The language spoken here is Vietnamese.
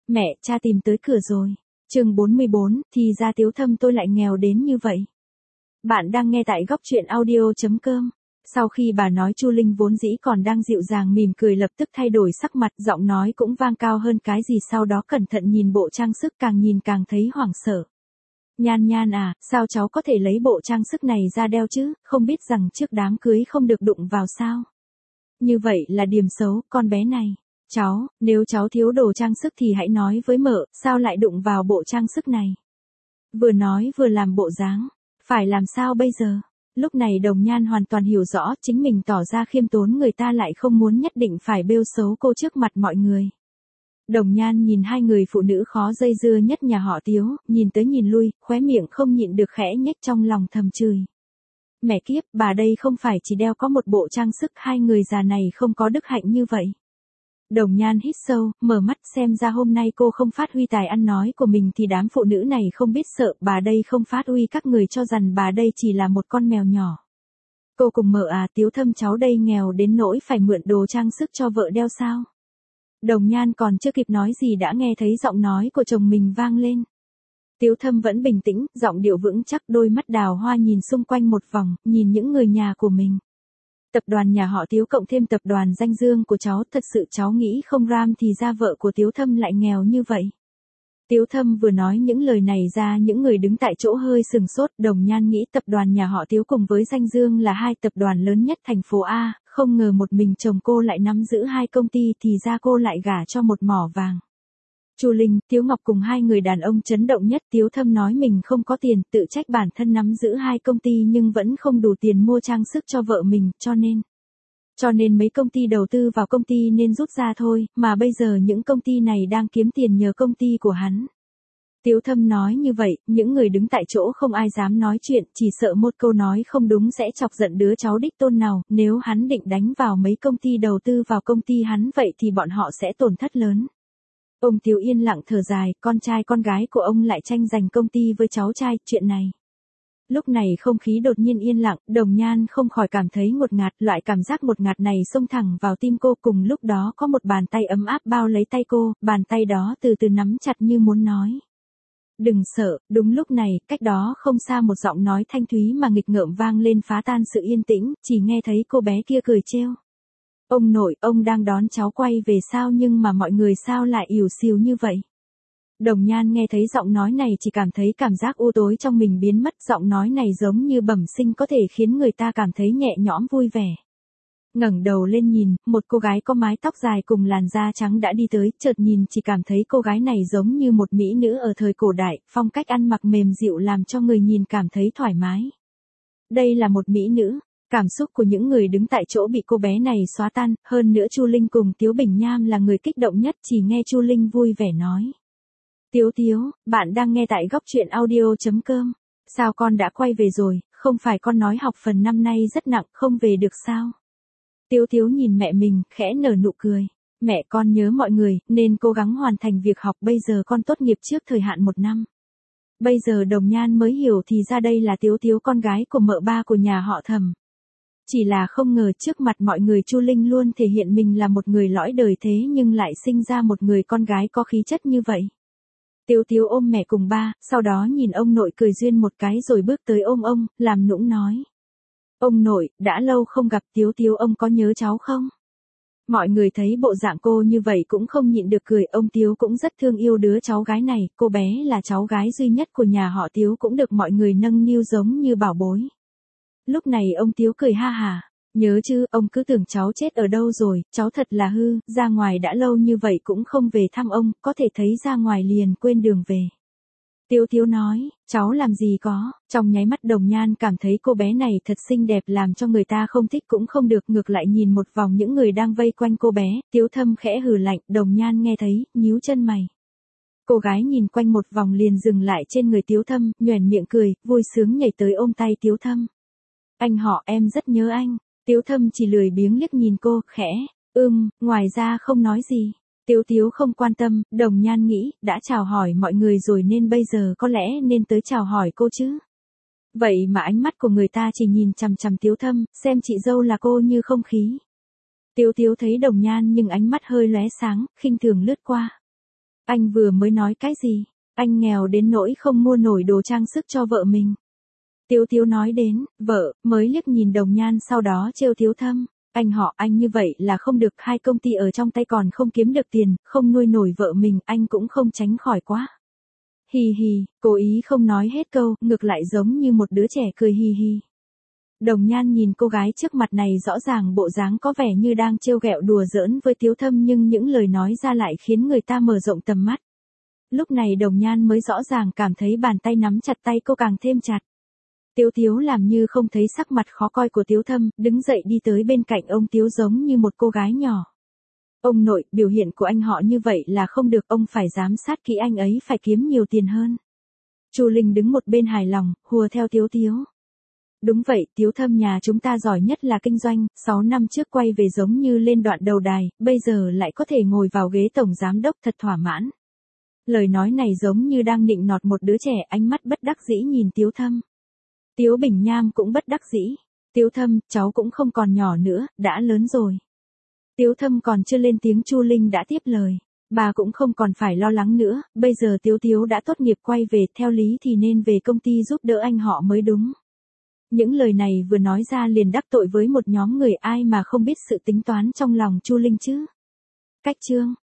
Mẹ, cha tìm tới cửa rồi. Chương 44, thì ra Tiếu Thâm tôi lại nghèo đến như vậy. Bạn đang nghe tại góc truyện audio.com. Sau khi bà nói, Chu Linh vốn dĩ còn đang dịu dàng mỉm cười lập tức thay đổi sắc mặt, giọng nói cũng vang cao hơn cái gì, sau đó cẩn thận nhìn bộ trang sức, càng nhìn càng thấy hoảng sợ. Nhan Nhan à, sao cháu có thể lấy bộ trang sức này ra đeo chứ, không biết rằng trước đám cưới không được đụng vào sao? Như vậy là điểm xấu, con bé này. Cháu, nếu cháu thiếu đồ trang sức thì hãy nói với mợ, sao lại đụng vào bộ trang sức này? Vừa nói vừa làm bộ dáng. Phải làm sao bây giờ? Lúc này Đồng Nhan hoàn toàn hiểu rõ, chính mình tỏ ra khiêm tốn người ta lại không muốn nhất định phải bêu xấu cô trước mặt mọi người. Đồng Nhan nhìn hai người phụ nữ khó dây dưa nhất nhà họ Tiếu, nhìn tới nhìn lui, khóe miệng không nhịn được khẽ nhếch, trong lòng thầm chửi. Mẹ kiếp, bà đây không phải chỉ đeo có một bộ trang sức, hai người già này không có đức hạnh như vậy. Đồng Nhan hít sâu, mở mắt, xem ra hôm nay cô không phát huy tài ăn nói của mình thì đám phụ nữ này không biết sợ, bà đây không phát huy các người cho rằng bà đây chỉ là một con mèo nhỏ. Cô cùng mợ à, Tiếu Thâm cháu đây nghèo đến nỗi phải mượn đồ trang sức cho vợ đeo sao? Đồng Nhan còn chưa kịp nói gì đã nghe thấy giọng nói của chồng mình vang lên. Tiếu Thâm vẫn bình tĩnh, giọng điệu vững chắc, đôi mắt đào hoa nhìn xung quanh một vòng, nhìn những người nhà của mình. Tập đoàn nhà họ Tiếu cộng thêm tập đoàn danh dương của cháu, thật sự cháu nghĩ không ram thì ra vợ của Tiếu Thâm lại nghèo như vậy. Tiếu Thâm vừa nói những lời này ra, những người đứng tại chỗ hơi sừng sốt. Đồng Nhan nghĩ tập đoàn nhà họ Tiếu cùng với danh dương là hai tập đoàn lớn nhất thành phố A, không ngờ một mình chồng cô lại nắm giữ hai công ty, thì ra cô lại gả cho một mỏ vàng. Chu Linh, Tiếu Ngọc cùng hai người đàn ông chấn động nhất. Tiếu Thâm nói mình không có tiền, tự trách bản thân nắm giữ hai công ty nhưng vẫn không đủ tiền mua trang sức cho vợ mình, cho nên mấy công ty đầu tư vào công ty nên rút ra thôi, mà bây giờ những công ty này đang kiếm tiền nhờ công ty của hắn. Tiếu Thâm nói như vậy, những người đứng tại chỗ không ai dám nói chuyện, chỉ sợ một câu nói không đúng sẽ chọc giận đứa cháu đích tôn nào, nếu hắn định đánh vào mấy công ty đầu tư vào công ty hắn vậy thì bọn họ sẽ tổn thất lớn. Ông Tiếu yên lặng thở dài, con trai con gái của ông lại tranh giành công ty với cháu trai, chuyện này. Lúc này không khí đột nhiên yên lặng, Đồng Nhan không khỏi cảm thấy ngột ngạt, loại cảm giác ngột ngạt này xông thẳng vào tim cô, cùng lúc đó có một bàn tay ấm áp bao lấy tay cô, bàn tay đó từ từ nắm chặt như muốn nói. Đừng sợ, đúng lúc này, cách đó không xa một giọng nói thanh thúy mà nghịch ngợm vang lên phá tan sự yên tĩnh, chỉ nghe thấy cô bé kia cười trêu. Ông nội, ông đang đón cháu quay về sao, nhưng mà mọi người sao lại ỉu xìu như vậy? Đồng Nhan nghe thấy giọng nói này chỉ cảm thấy cảm giác u tối trong mình biến mất, giọng nói này giống như bẩm sinh có thể khiến người ta cảm thấy nhẹ nhõm vui vẻ. Ngẩng đầu lên nhìn, một cô gái có mái tóc dài cùng làn da trắng đã đi tới, chợt nhìn chỉ cảm thấy cô gái này giống như một mỹ nữ ở thời cổ đại, phong cách ăn mặc mềm dịu làm cho người nhìn cảm thấy thoải mái. Đây là một mỹ nữ. Cảm xúc của những người đứng tại chỗ bị cô bé này xóa tan, hơn nữa Chu Linh cùng Tiếu Bình Nham là người kích động nhất, chỉ nghe Chu Linh vui vẻ nói. Tiếu, bạn đang nghe tại góc truyện audio.com. Sao con đã quay về rồi, không phải con nói học phần năm nay rất nặng, không về được sao? Tiếu nhìn mẹ mình, khẽ nở nụ cười. Mẹ con nhớ mọi người, nên cố gắng hoàn thành việc học, bây giờ con tốt nghiệp trước thời hạn 1 năm. Bây giờ Đồng Nhan mới hiểu thì ra đây là Tiếu con gái của mợ ba của nhà họ Thẩm. Chỉ là không ngờ trước mặt mọi người Chu Linh luôn thể hiện mình là một người lõi đời thế nhưng lại sinh ra một người con gái có khí chất như vậy. Tiếu ôm mẹ cùng ba, sau đó nhìn ông nội cười duyên một cái rồi bước tới ôm ông, làm nũng nói. Ông nội, đã lâu không gặp, Tiếu ông có nhớ cháu không? Mọi người thấy bộ dạng cô như vậy cũng không nhịn được cười, ông Tiếu cũng rất thương yêu đứa cháu gái này, cô bé là cháu gái duy nhất của nhà họ Tiếu cũng được mọi người nâng niu giống như bảo bối. Lúc này ông Tiếu cười ha hà. Nhớ chứ, ông cứ tưởng cháu chết ở đâu rồi, cháu thật là hư, ra ngoài đã lâu như vậy cũng không về thăm ông, có thể thấy ra ngoài liền quên đường về. Tiếu nói, cháu làm gì có, trong nháy mắt Đồng Nhan cảm thấy cô bé này thật xinh đẹp làm cho người ta không thích cũng không được, ngược lại nhìn một vòng những người đang vây quanh cô bé, Tiếu Thâm khẽ hừ lạnh, Đồng Nhan nghe thấy, nhíu chân mày. Cô gái nhìn quanh một vòng liền dừng lại trên người Tiếu Thâm, nhoẻn miệng cười, vui sướng nhảy tới ôm tay Tiếu Thâm. Anh họ, em rất nhớ anh. Tiếu Thâm chỉ lười biếng liếc nhìn cô, khẽ, ngoài ra không nói gì. Tiếu không quan tâm, Đồng Nhan nghĩ, đã chào hỏi mọi người rồi nên bây giờ có lẽ nên tới chào hỏi cô chứ. Vậy mà ánh mắt của người ta chỉ nhìn chằm chằm Tiếu Thâm, xem chị dâu là cô như không khí. Tiếu thấy Đồng Nhan nhưng ánh mắt hơi lóe sáng, khinh thường lướt qua. Anh vừa mới nói cái gì? Anh nghèo đến nỗi không mua nổi đồ trang sức cho vợ mình. Tiếu Tiếu nói đến, vợ, mới liếc nhìn Đồng Nhan sau đó trêu Tiếu Thâm. Anh họ anh như vậy là không được, 2 công ty ở trong tay còn không kiếm được tiền, không nuôi nổi vợ mình, anh cũng không tránh khỏi quá. Hì hì, cố ý không nói hết câu, ngược lại giống như một đứa trẻ cười hì hì. Đồng Nhan nhìn cô gái trước mặt này rõ ràng bộ dáng có vẻ như đang trêu ghẹo đùa giỡn với Tiếu Thâm nhưng những lời nói ra lại khiến người ta mở rộng tầm mắt. Lúc này Đồng Nhan mới rõ ràng cảm thấy bàn tay nắm chặt tay cô càng thêm chặt. Tiếu Tiếu làm như không thấy sắc mặt khó coi của Tiếu Thâm, đứng dậy đi tới bên cạnh ông Tiếu giống như một cô gái nhỏ. Ông nội, biểu hiện của anh họ như vậy là không được, ông phải giám sát kỹ anh ấy, phải kiếm nhiều tiền hơn. Chu Linh đứng một bên hài lòng, hùa theo Tiếu Tiếu. Đúng vậy, Tiếu Thâm nhà chúng ta giỏi nhất là kinh doanh, 6 năm trước quay về giống như lên đoạn đầu đài, bây giờ lại có thể ngồi vào ghế tổng giám đốc, thật thỏa mãn. Lời nói này giống như đang nịnh nọt một đứa trẻ, ánh mắt bất đắc dĩ nhìn Tiếu Thâm. Tiếu Bình Nham cũng bất đắc dĩ. Tiếu Thâm, cháu cũng không còn nhỏ nữa, đã lớn rồi. Tiếu Thâm còn chưa lên tiếng, Chu Linh đã tiếp lời. Bà cũng không còn phải lo lắng nữa, bây giờ Tiếu Tiếu đã tốt nghiệp quay về, theo lý thì nên về công ty giúp đỡ anh họ mới đúng. Những lời này vừa nói ra liền đắc tội với một nhóm người, ai mà không biết sự tính toán trong lòng Chu Linh chứ. Cách chương